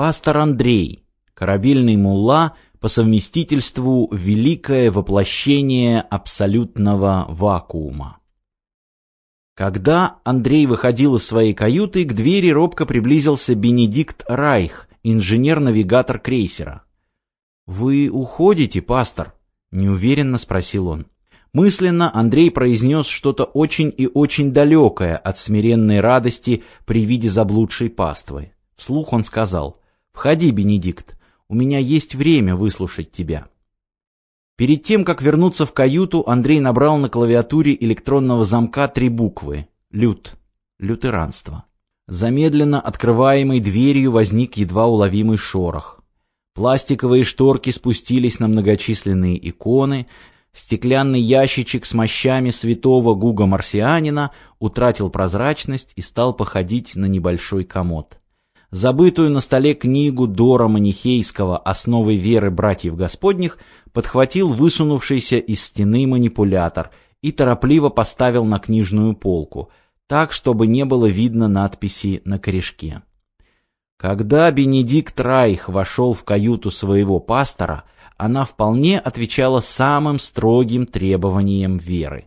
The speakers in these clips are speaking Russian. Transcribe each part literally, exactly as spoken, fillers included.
Пастор Андрей, корабельный мулла, по совместительству великое воплощение абсолютного вакуума. Когда Андрей выходил из своей каюты, к двери робко приблизился Бенедикт Райх, инженер-навигатор крейсера. «Вы уходите, пастор?» — неуверенно спросил он. Мысленно Андрей произнес что-то очень и очень далекое от смиренной радости при виде заблудшей паствы. Вслух он сказал: «Входи, Бенедикт, у меня есть время выслушать тебя». Перед тем, как вернуться в каюту, Андрей набрал на клавиатуре электронного замка три буквы — «Лют», лютеранство. Замедленно открываемой дверью возник едва уловимый шорох. Пластиковые шторки спустились на многочисленные иконы, стеклянный ящичек с мощами святого Гуга-марсианина утратил прозрачность и стал походить на небольшой комод. Забытую на столе книгу Дора Манихейского «Основы веры братьев Господних» подхватил высунувшийся из стены манипулятор и торопливо поставил на книжную полку, так, чтобы не было видно надписи на корешке. Когда Бенедикт Райх вошел в каюту своего пастора, она вполне отвечала самым строгим требованиям веры.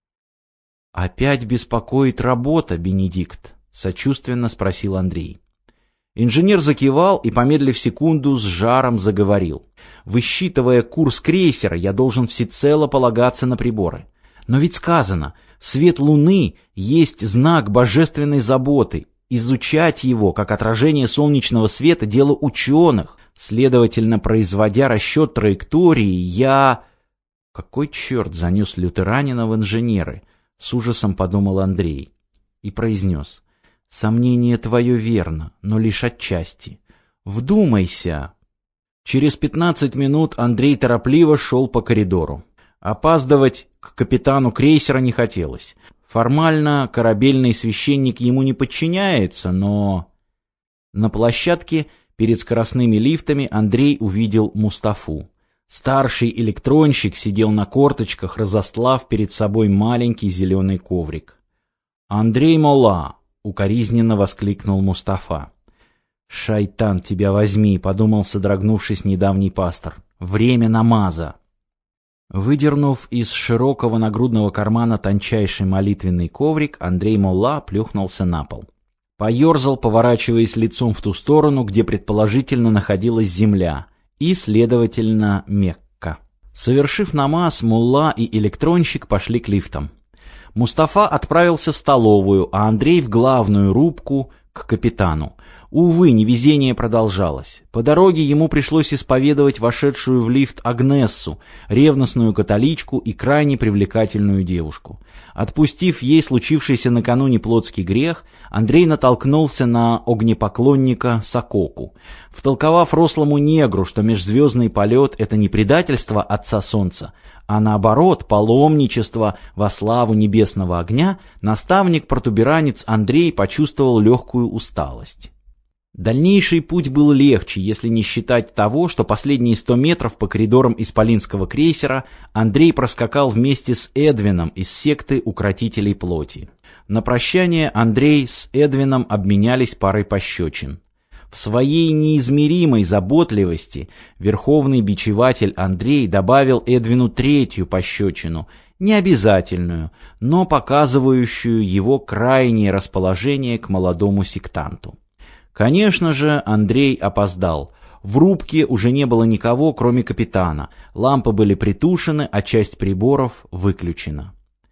«Опять беспокоит работа, Бенедикт?» — сочувственно спросил Андрей. Инженер закивал и, помедлив секунду, с жаром заговорил. «Высчитывая курс крейсера, я должен всецело полагаться на приборы. Но ведь сказано, свет Луны есть знак божественной заботы. Изучать его, как отражение солнечного света, дело ученых. Следовательно, производя расчет траектории, я...» «Какой черт занес лютеранина в инженеры?» — с ужасом подумал Андрей. И произнес: «Сомнение твое верно, но лишь отчасти. Вдумайся». Через пятнадцать минут Андрей торопливо шел по коридору. Опаздывать к капитану крейсера не хотелось. Формально корабельный священник ему не подчиняется, но... На площадке перед скоростными лифтами Андрей увидел Мустафу. Старший электронщик сидел на корточках, разостлав перед собой маленький зеленый коврик. «Андрей Молла!» — укоризненно воскликнул Мустафа. «Шайтан тебя возьми!» — подумал, содрогнувшись, недавний пастор. «Время намаза!» Выдернув из широкого нагрудного кармана тончайший молитвенный коврик, Андрей Молла плюхнулся на пол. Поерзал, поворачиваясь лицом в ту сторону, где предположительно находилась земля, и, следовательно, Мекка. Совершив намаз, Молла и электронщик пошли к лифтам. Мустафа отправился в столовую, а Андрей в главную рубку к капитану. Увы, невезение продолжалось. По дороге ему пришлось исповедовать вошедшую в лифт Агнессу, ревностную католичку и крайне привлекательную девушку. Отпустив ей случившийся накануне плотский грех, Андрей натолкнулся на огнепоклонника Сококу. Втолковав рослому негру, что межзвездный полет — это не предательство Отца Солнца, а наоборот паломничество во славу небесного огня, наставник-протуберанец Андрей почувствовал легкую усталость. Дальнейший путь был легче, если не считать того, что последние сто метров по коридорам исполинского крейсера Андрей проскакал вместе с Эдвином из секты укротителей плоти. На прощание Андрей с Эдвином обменялись парой пощечин. В своей неизмеримой заботливости верховный бичеватель Андрей добавил Эдвину третью пощечину, необязательную, но показывающую его крайнее расположение к молодому сектанту. Конечно же, Андрей опоздал. В рубке уже не было никого, кроме капитана. Лампы были притушены, а часть приборов выключена.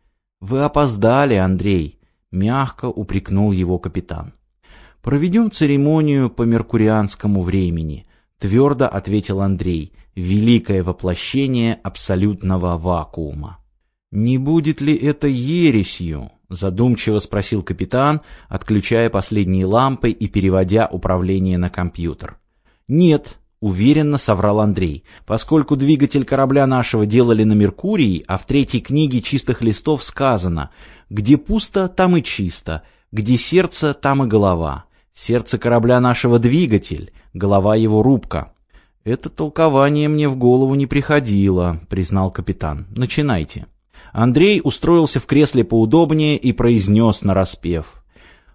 «Вы опоздали, Андрей», — мягко упрекнул его капитан. «Проведем церемонию по меркурианскому времени», — твердо ответил Андрей. «Великое воплощение абсолютного вакуума». «Не будет ли это ересью?» — задумчиво спросил капитан, отключая последние лампы и переводя управление на компьютер. «Нет», — уверенно соврал Андрей, «поскольку двигатель корабля нашего делали на Меркурии, а в третьей книге чистых листов сказано: где пусто, там и чисто, где сердце, там и голова. Сердце корабля нашего двигатель, голова его рубка». «Это толкование мне в голову не приходило», — признал капитан. «Начинайте». Андрей устроился в кресле поудобнее и произнес нараспев: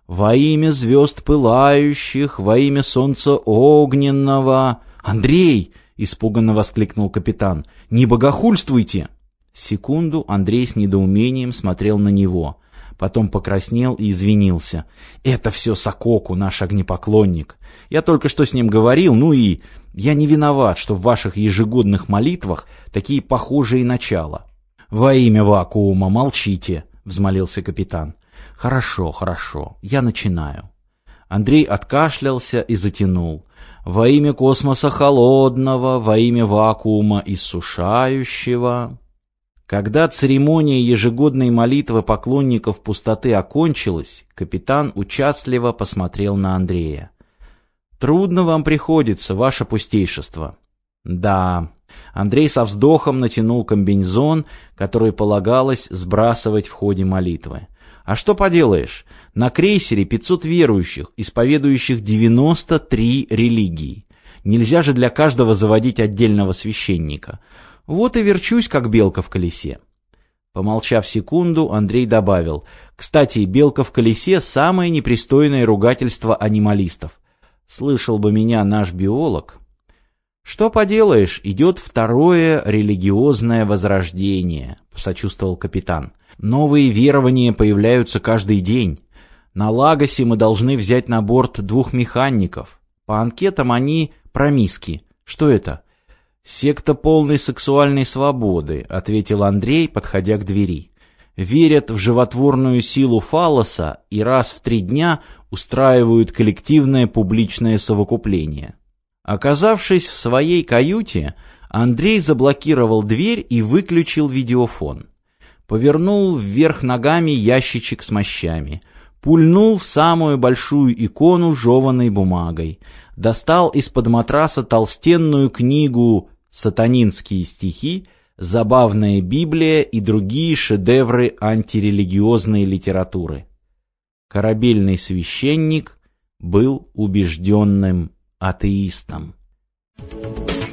«Во имя звезд пылающих, во имя солнца огненного...» «Андрей!» — испуганно воскликнул капитан. «Не богохульствуйте!» Секунду Андрей с недоумением смотрел на него. Потом покраснел и извинился. «Это все Сококу, наш огнепоклонник. Я только что с ним говорил, ну и я не виноват, что в ваших ежегодных молитвах такие похожие начала». «Во имя вакуума молчите!» — взмолился капитан. «Хорошо, хорошо, я начинаю». Андрей откашлялся и затянул. «Во имя космоса холодного, во имя вакуума иссушающего...» Когда церемония ежегодной молитвы поклонников пустоты окончилась, капитан участливо посмотрел на Андрея. «Трудно вам приходится, ваше пустейшество». «Да». Андрей со вздохом натянул комбинезон, который полагалось сбрасывать в ходе молитвы. «А что поделаешь? На крейсере пятьсот верующих, исповедующих девяносто три религии. Нельзя же для каждого заводить отдельного священника. Вот и верчусь, как белка в колесе». Помолчав секунду, Андрей добавил: «Кстати, белка в колесе — самое непристойное ругательство анималистов. Слышал бы меня наш биолог». «Что поделаешь, идет второе религиозное возрождение», — посочувствовал капитан. «Новые верования появляются каждый день. На Лагосе мы должны взять на борт двух механиков. По анкетам они промиски. Что это?» «Секта полной сексуальной свободы», — ответил Андрей, подходя к двери. «Верят в животворную силу фаллоса и раз в три дня устраивают коллективное публичное совокупление». Оказавшись в своей каюте, Андрей заблокировал дверь и выключил видеофон. Повернул вверх ногами ящичек с мощами. Пульнул в самую большую икону жеваной бумагой. Достал из-под матраса толстенную книгу «Сатанинские стихи», «Забавная Библия» и другие шедевры антирелигиозной литературы. Корабельный священник был убежденным атеистом.